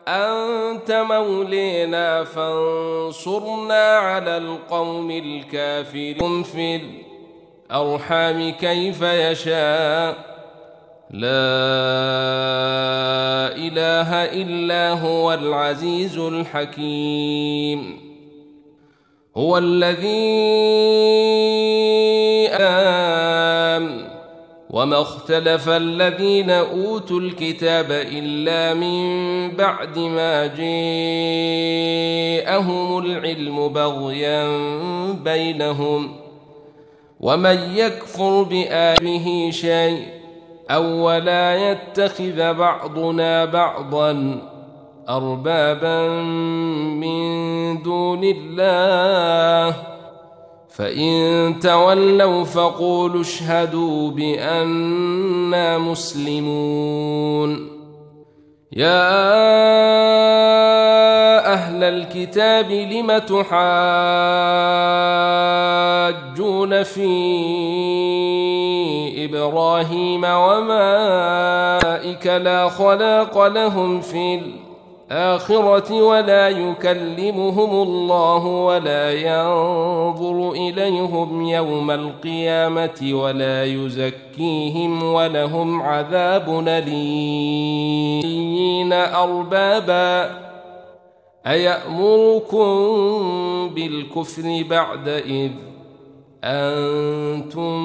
أنت مولينا فانصرنا على القوم الكافرين في الأرحام كيف يشاء لا إله إلا هو العزيز الحكيم هو الذي وما اختلف الذين أوتوا الكتاب إلا من بعد ما جاءهم العلم بغيا بينهم ومن يكفر بآله شيء أو ولا يتخذ بعضنا بعضا أربابا من دون الله فإن تولوا فقولوا اشهدوا بأننا مسلمون يا أهل الكتاب لم تحاجون في إبراهيم وما لا خلاق لهم في الآخرة ولا يكلمهم الله ولا ينظر إليهم يوم القيامة ولا يزكيهم ولهم عذاب أليم أربابا أيأمركم بالكفر بعد إذ أنتم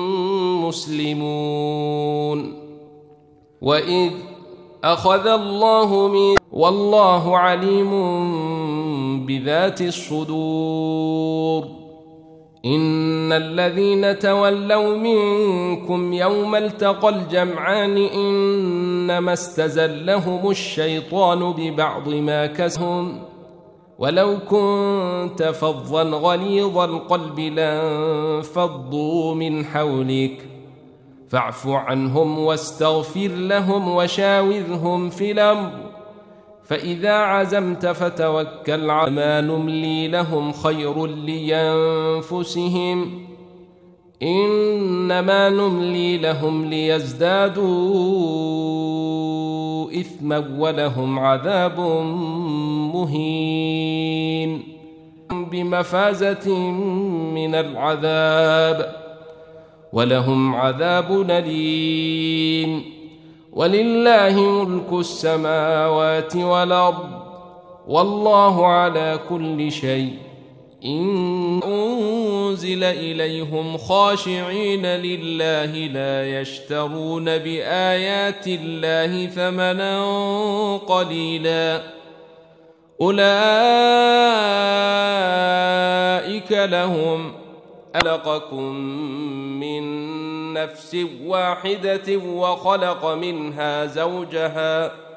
مسلمون وإذ أخذ الله من والله عليم بذات الصدور إن الذين تولوا منكم يوم التقى الجمعان إنما استزلهم الشيطان ببعض ما كسبوا ولو كنت فظا غليظ القلب لانفضوا من حولك فاعف عنهم واستغفر لهم وشاورهم في الأمر فإذا عزمت فتوكل على ما نملي لهم خير لأنفسهم إنما نملي لهم ليزدادوا إثما ولهم عذاب مهين بمفازة من العذاب ولهم عذاب أليم ولله ملك السماوات والأرض والله على كل شيء إن أنزل إليهم خاشعين لله لا يشترون بآيات الله ثمنا قليلا أولئك لهم خلقكم من نفس واحدة وخلق منها زوجها